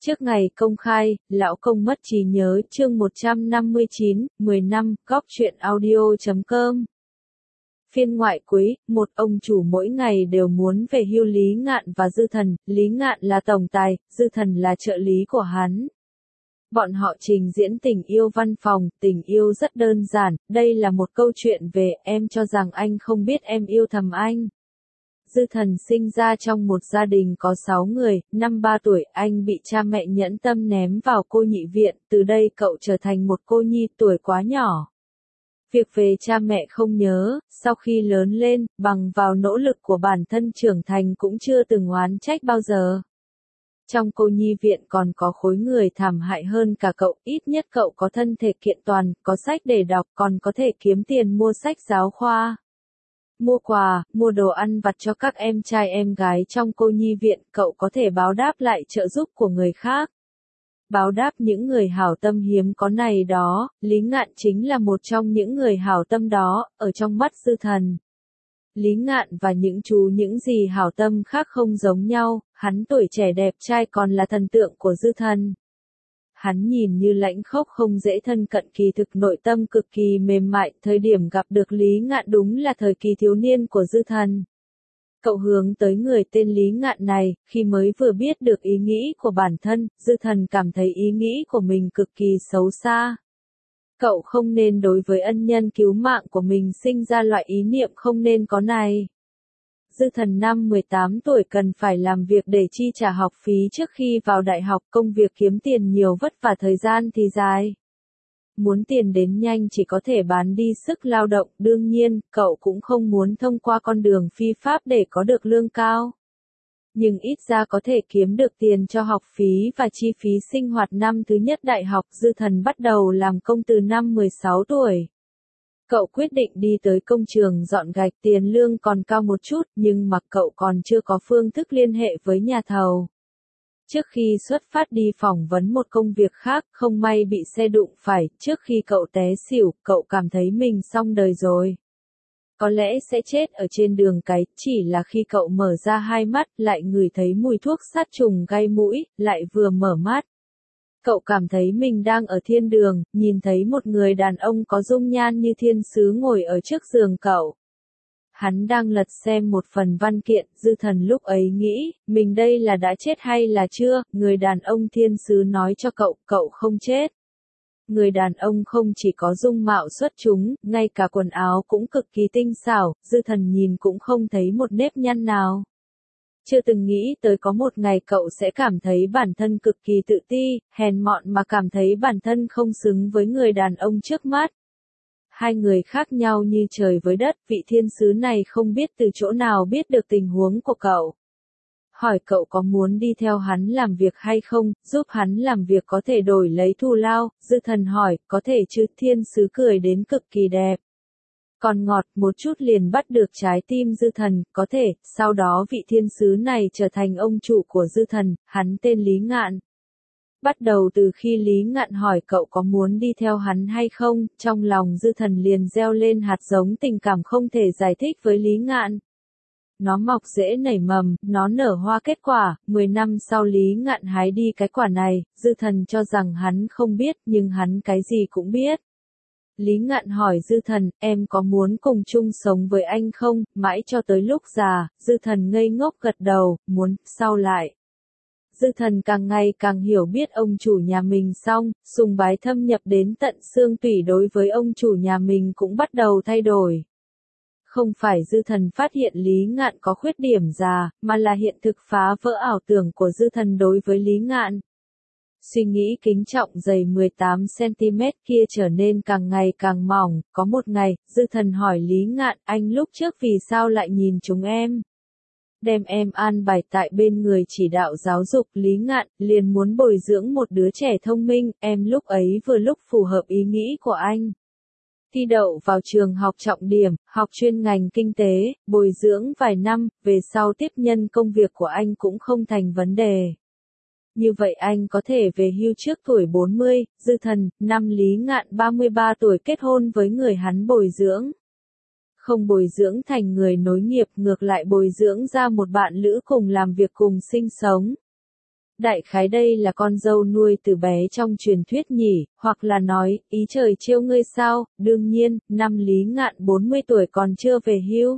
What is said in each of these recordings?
Trước ngày công khai, lão công mất trí nhớ chương 159, 10 năm, góc truyện audio.com. Phiên ngoại quý, một ông chủ mỗi ngày đều muốn về hưu Lý Ngạn và Dư Thần, Lý Ngạn là tổng tài, Dư Thần là trợ lý của hắn. Bọn họ trình diễn tình yêu văn phòng, tình yêu rất đơn giản, đây là một câu chuyện về em cho rằng anh không biết em yêu thầm anh. Dư Thần sinh ra trong một gia đình có 6 người, năm 3 tuổi anh bị cha mẹ nhẫn tâm ném vào cô nhị viện, từ đây cậu trở thành một cô nhi tuổi quá nhỏ. Việc về cha mẹ không nhớ, sau khi lớn lên, bằng vào nỗ lực của bản thân trưởng thành cũng chưa từng oán trách bao giờ. Trong cô nhi viện còn có khối người thảm hại hơn cả cậu, ít nhất cậu có thân thể kiện toàn, có sách để đọc, còn có thể kiếm tiền mua sách giáo khoa. Mua quà, mua đồ ăn vặt cho các em trai em gái trong cô nhi viện, cậu có thể báo đáp lại trợ giúp của người khác. Báo đáp những người hảo tâm hiếm có này đó, Lý Ngạn chính là một trong những người hảo tâm đó, ở trong mắt Dư Thần. Lý Ngạn và những gì hảo tâm khác không giống nhau, hắn tuổi trẻ đẹp trai còn là thần tượng của Dư Thần. Hắn nhìn như lãnh khốc không dễ thân cận, kỳ thực nội tâm cực kỳ mềm mại, thời điểm gặp được Lý Ngạn đúng là thời kỳ thiếu niên của Dư Thần. Cậu hướng tới người tên Lý Ngạn này, khi mới vừa biết được ý nghĩ của bản thân, Dư Thần cảm thấy ý nghĩ của mình cực kỳ xấu xa. Cậu không nên đối với ân nhân cứu mạng của mình sinh ra loại ý niệm không nên có này. Dư Thần năm 18 tuổi cần phải làm việc để chi trả học phí trước khi vào đại học, công việc kiếm tiền nhiều vất vả, thời gian thì dài. Muốn tiền đến nhanh chỉ có thể bán đi sức lao động, đương nhiên, cậu cũng không muốn thông qua con đường phi pháp để có được lương cao. Nhưng ít ra có thể kiếm được tiền cho học phí và chi phí sinh hoạt năm thứ nhất đại học. Dư Thần bắt đầu làm công từ năm 16 tuổi. Cậu quyết định đi tới công trường dọn gạch, tiền lương còn cao một chút, nhưng mà cậu còn chưa có phương thức liên hệ với nhà thầu. Trước khi xuất phát đi phỏng vấn một công việc khác, không may bị xe đụng phải, trước khi cậu té xỉu, cậu cảm thấy mình xong đời rồi. Có lẽ sẽ chết ở trên đường cái, chỉ là khi cậu mở ra hai mắt, lại ngửi thấy mùi thuốc sát trùng gai mũi, lại vừa mở mắt. Cậu cảm thấy mình đang ở thiên đường, nhìn thấy một người đàn ông có dung nhan như thiên sứ ngồi ở trước giường cậu. Hắn đang lật xem một phần văn kiện, Dư Thần lúc ấy nghĩ, mình đây là đã chết hay là chưa, người đàn ông thiên sứ nói cho cậu, cậu không chết. Người đàn ông không chỉ có dung mạo xuất chúng, ngay cả quần áo cũng cực kỳ tinh xảo, Dư Thần nhìn cũng không thấy một nếp nhăn nào. Chưa từng nghĩ tới có một ngày cậu sẽ cảm thấy bản thân cực kỳ tự ti, hèn mọn mà cảm thấy bản thân không xứng với người đàn ông trước mắt. Hai người khác nhau như trời với đất, vị thiên sứ này không biết từ chỗ nào biết được tình huống của cậu. Hỏi cậu có muốn đi theo hắn làm việc hay không, giúp hắn làm việc có thể đổi lấy thù lao. Dư Thần hỏi, có thể chứ, thiên sứ cười đến cực kỳ đẹp. Còn ngọt một chút liền bắt được trái tim Dư Thần, có thể, sau đó vị thiên sứ này trở thành ông chủ của Dư Thần, hắn tên Lý Ngạn. Bắt đầu từ khi Lý Ngạn hỏi cậu có muốn đi theo hắn hay không, trong lòng Dư Thần liền gieo lên hạt giống tình cảm không thể giải thích với Lý Ngạn. Nó mọc rễ nảy mầm, nó nở hoa kết quả, 10 năm sau Lý Ngạn hái đi cái quả này, Dư Thần cho rằng hắn không biết, nhưng hắn cái gì cũng biết. Lý Ngạn hỏi Dư Thần, em có muốn cùng chung sống với anh không, mãi cho tới lúc già, Dư Thần ngây ngốc gật đầu, muốn, sau lại. Dư Thần càng ngày càng hiểu biết ông chủ nhà mình xong, sùng bái thâm nhập đến tận xương tủy đối với ông chủ nhà mình cũng bắt đầu thay đổi. Không phải Dư Thần phát hiện Lý Ngạn có khuyết điểm già, mà là hiện thực phá vỡ ảo tưởng của Dư Thần đối với Lý Ngạn. Suy nghĩ kính trọng dày 18cm kia trở nên càng ngày càng mỏng, có một ngày, Dư Thần hỏi Lý Ngạn, anh lúc trước vì sao lại nhìn chúng em? Đem em an bài tại bên người chỉ đạo giáo dục. Lý Ngạn liền muốn bồi dưỡng một đứa trẻ thông minh, em lúc ấy vừa lúc phù hợp ý nghĩ của anh. Thi đậu vào trường học trọng điểm, học chuyên ngành kinh tế, bồi dưỡng vài năm, về sau tiếp nhân công việc của anh cũng không thành vấn đề. Như vậy anh có thể về hưu trước tuổi 40, Dư Thần, năm Lý Ngạn 33 tuổi kết hôn với người hắn bồi dưỡng. Không bồi dưỡng thành người nối nghiệp, ngược lại bồi dưỡng ra một bạn lữ cùng làm việc cùng sinh sống. Đại khái đây là con dâu nuôi từ bé trong truyền thuyết nhỉ, hoặc là nói, ý trời trêu ngươi sao, đương nhiên, năm Lý Ngạn 40 tuổi còn chưa về hưu.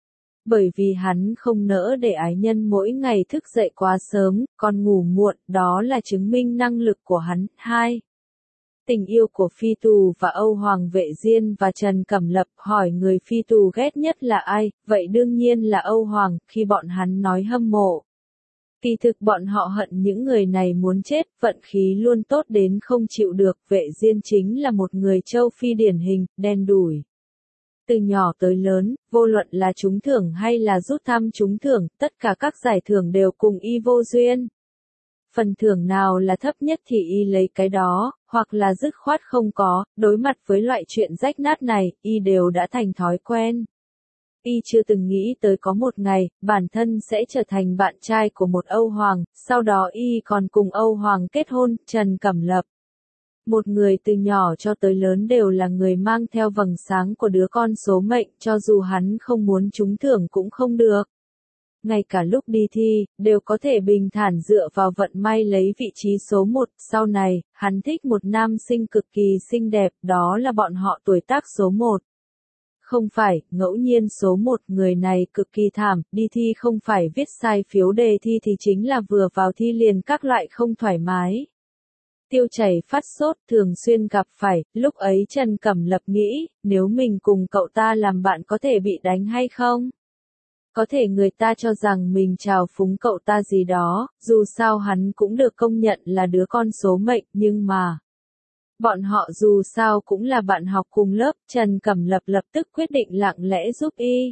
Bởi vì hắn không nỡ để ái nhân mỗi ngày thức dậy quá sớm, còn ngủ muộn, đó là chứng minh năng lực của hắn. 2. Tình yêu của Phi Tù và Âu Hoàng Vệ Diên và Trần Cẩm Lập hỏi người Phi Tù ghét nhất là ai, vậy đương nhiên là Âu Hoàng, khi bọn hắn nói hâm mộ. Kỳ thực bọn họ hận những người này muốn chết, vận khí luôn tốt đến không chịu được, Vệ Diên chính là một người châu Phi điển hình, đen đủi. Từ nhỏ tới lớn, vô luận là trúng thưởng hay là rút thăm trúng thưởng, tất cả các giải thưởng đều cùng y vô duyên. Phần thưởng nào là thấp nhất thì y lấy cái đó, hoặc là dứt khoát không có, đối mặt với loại chuyện rách nát này, y đều đã thành thói quen. Y chưa từng nghĩ tới có một ngày, bản thân sẽ trở thành bạn trai của một Âu Hoàng, sau đó y còn cùng Âu Hoàng kết hôn, Trần Cẩm Lập. Một người từ nhỏ cho tới lớn đều là người mang theo vầng sáng của đứa con số mệnh, cho dù hắn không muốn trúng thưởng cũng không được. Ngay cả lúc đi thi, đều có thể bình thản dựa vào vận may lấy vị trí số 1, sau này, hắn thích một nam sinh cực kỳ xinh đẹp, đó là bọn họ tuổi tác số 1. Không phải, ngẫu nhiên số 1 người này cực kỳ thảm, đi thi không phải viết sai phiếu đề thi thì chính là vừa vào thi liền các loại không thoải mái. Tiêu chảy phát sốt thường xuyên gặp phải, lúc ấy Trần Cẩm Lập nghĩ, nếu mình cùng cậu ta làm bạn có thể bị đánh hay không? Có thể người ta cho rằng mình trào phúng cậu ta gì đó, dù sao hắn cũng được công nhận là đứa con số mệnh, nhưng mà bọn họ dù sao cũng là bạn học cùng lớp, Trần Cẩm Lập lập tức quyết định lặng lẽ giúp y.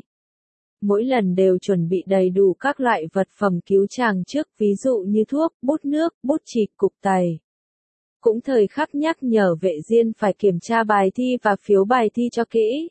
Mỗi lần đều chuẩn bị đầy đủ các loại vật phẩm cứu chàng trước, ví dụ như thuốc, bút nước, bút chì, cục tẩy. Cũng thời khắc nhắc nhở Vệ Diên phải kiểm tra bài thi và phiếu bài thi cho kỹ.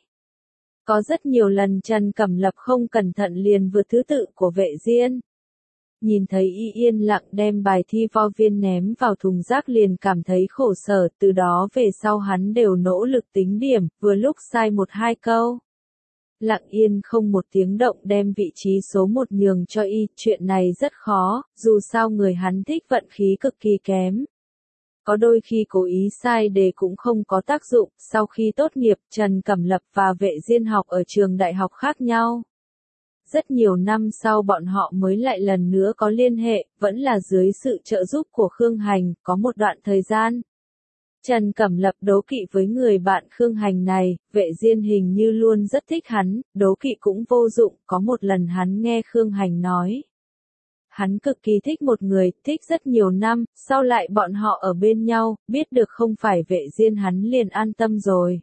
Có rất nhiều lần Trần Cẩm Lập không cẩn thận liền vượt thứ tự của Vệ Diên. Nhìn thấy y yên lặng đem bài thi vo viên ném vào thùng rác liền cảm thấy khổ sở, từ đó về sau hắn đều nỗ lực tính điểm, vừa lúc sai 1-2 câu. Lặng yên không một tiếng động đem vị trí số 1 nhường cho y, chuyện này rất khó, dù sao người hắn thích vận khí cực kỳ kém. Có đôi khi cố ý sai đề cũng không có tác dụng, sau khi tốt nghiệp, Trần Cẩm Lập và Vệ Diên học ở trường đại học khác nhau. Rất nhiều năm sau bọn họ mới lại lần nữa có liên hệ, vẫn là dưới sự trợ giúp của Khương Hành, có một đoạn thời gian. Trần Cẩm Lập đố kỵ với người bạn Khương Hành này, Vệ Diên hình như luôn rất thích hắn, đố kỵ cũng vô dụng, có một lần hắn nghe Khương Hành nói. Hắn cực kỳ thích một người, thích rất nhiều năm, sau lại bọn họ ở bên nhau, biết được không phải Vệ Diên hắn liền an tâm rồi.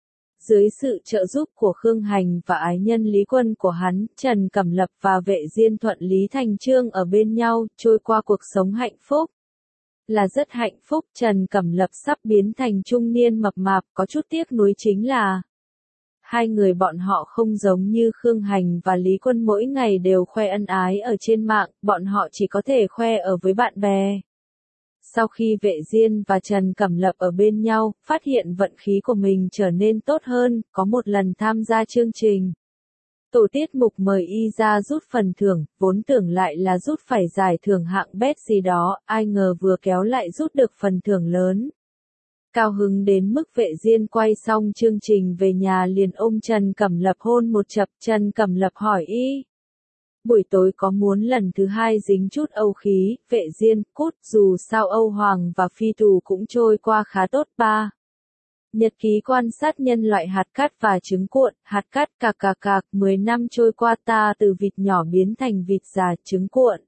Dưới sự trợ giúp của Khương Hành và ái nhân Lý Quân của hắn, Trần Cẩm Lập và Vệ Diên thuận lý thành chương ở bên nhau, trôi qua cuộc sống hạnh phúc. Là rất hạnh phúc, Trần Cẩm Lập sắp biến thành trung niên mập mạp, có chút tiếc nuối chính là hai người bọn họ không giống như Khương Hành và Lý Quân mỗi ngày đều khoe ân ái ở trên mạng, bọn họ chỉ có thể khoe ở với bạn bè. Sau khi Vệ Diên và Trần Cẩm Lập ở bên nhau, phát hiện vận khí của mình trở nên tốt hơn, có một lần tham gia chương trình. Tổ tiết mục mời y ra rút phần thưởng, vốn tưởng lại là rút phải giải thưởng hạng bét gì đó, ai ngờ vừa kéo lại rút được phần thưởng lớn. Cao hứng đến mức Vệ Diên quay xong chương trình về nhà liền ôm Trần Cẩm Lập hôn một chập, Trần Cẩm Lập hỏi y. Buổi tối có muốn lần thứ 2 dính chút Âu khí, Vệ Diên, cút, dù sao Âu Hoàng và Phi Tù cũng trôi qua khá tốt. 3. Nhật ký quan sát nhân loại hạt cát và trứng cuộn, hạt cát cạc, 10 năm trôi qua ta từ vịt nhỏ biến thành vịt già, trứng cuộn.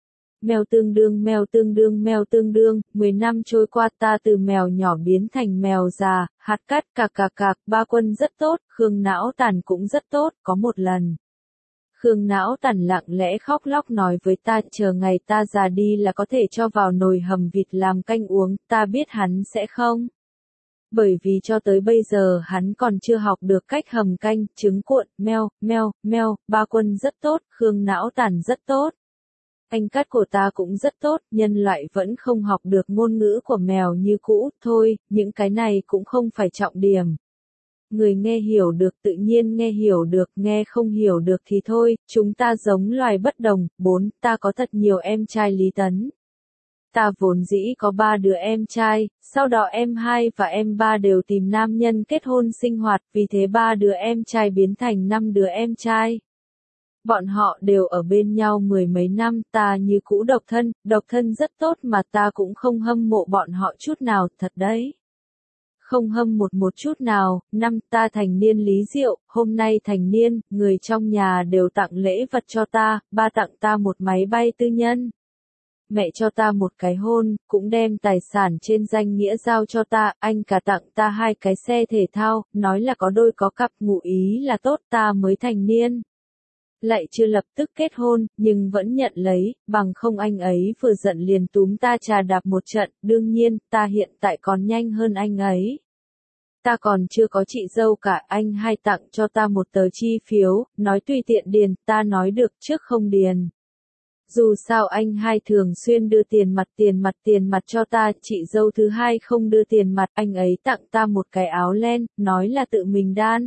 Mèo tương đương, 10 năm trôi qua ta từ mèo nhỏ biến thành mèo già, hạt cát cạc, Ba Quân rất tốt, Khương Não Tản cũng rất tốt, có một lần. Khương Não Tản lặng lẽ khóc lóc nói với ta, chờ ngày ta già đi là có thể cho vào nồi hầm vịt làm canh uống, ta biết hắn sẽ không. Bởi vì cho tới bây giờ hắn còn chưa học được cách hầm canh, trứng cuộn, meo, Ba Quân rất tốt, Khương Não Tản rất tốt. Anh cát của ta cũng rất tốt, nhân loại vẫn không học được ngôn ngữ của mèo như cũ, thôi, những cái này cũng không phải trọng điểm. Người nghe hiểu được tự nhiên nghe hiểu được, nghe không hiểu được thì thôi, chúng ta giống loài bất đồng. 4. Ta có thật nhiều em trai Lý Tấn. Ta vốn dĩ có 3 đứa em trai, sau đó em 2 và em 3 đều tìm nam nhân kết hôn sinh hoạt, vì thế 3 đứa em trai biến thành 5 đứa em trai. Bọn họ đều ở bên nhau 10 mấy năm, ta như cũ độc thân rất tốt mà ta cũng không hâm mộ bọn họ chút nào, thật đấy. Không hâm một chút nào. Năm ta thành niên Lý Diệu, hôm nay thành niên, người trong nhà đều tặng lễ vật cho ta, ba tặng ta một máy bay tư nhân. Mẹ cho ta một cái hôn, cũng đem tài sản trên danh nghĩa giao cho ta, anh cả tặng ta 2 cái xe thể thao, nói là có đôi có cặp, ngụ ý là tốt, ta mới thành niên. Lại chưa lập tức kết hôn, nhưng vẫn nhận lấy, bằng không anh ấy vừa giận liền túm ta trà đạp một trận, đương nhiên, ta hiện tại còn nhanh hơn anh ấy. Ta còn chưa có chị dâu cả, anh hai tặng cho ta một tờ chi phiếu, nói tùy tiện điền, ta nói được trước không điền. Dù sao anh hai thường xuyên đưa tiền mặt cho ta, chị dâu thứ hai không đưa tiền mặt, anh ấy tặng ta một cái áo len, nói là tự mình đan.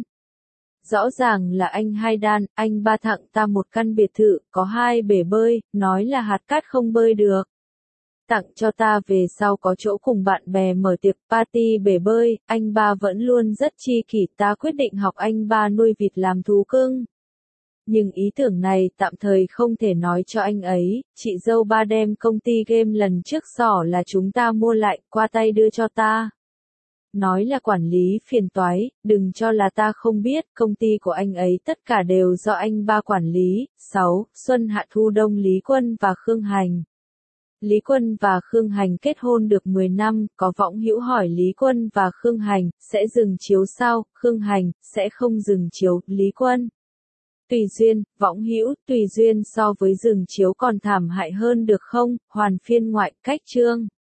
Rõ ràng là anh hai đan, anh ba tặng ta một căn biệt thự, có 2 bể bơi, nói là hạt cát không bơi được. Tặng cho ta về sau có chỗ cùng bạn bè mở tiệc party bể bơi, anh ba vẫn luôn rất chi kỷ, ta quyết định học anh ba nuôi vịt làm thú cưng. Nhưng ý tưởng này tạm thời không thể nói cho anh ấy, chị dâu ba đem công ty game lần trước xỏ là chúng ta mua lại, qua tay đưa cho ta. Nói là quản lý phiền toái, đừng cho là ta không biết, công ty của anh ấy tất cả đều do anh ba quản lý. 6. Xuân Hạ Thu Đông Lý Quân và Khương Hành. Lý Quân và Khương Hành kết hôn được 10 năm, có võng hữu hỏi Lý Quân và Khương Hành, sẽ dừng chiếu sao? Khương Hành, sẽ không dừng chiếu, Lý Quân. Tùy duyên, võng hữu, tùy duyên so với dừng chiếu còn thảm hại hơn được không? Hoàn phiên ngoại, cách chương.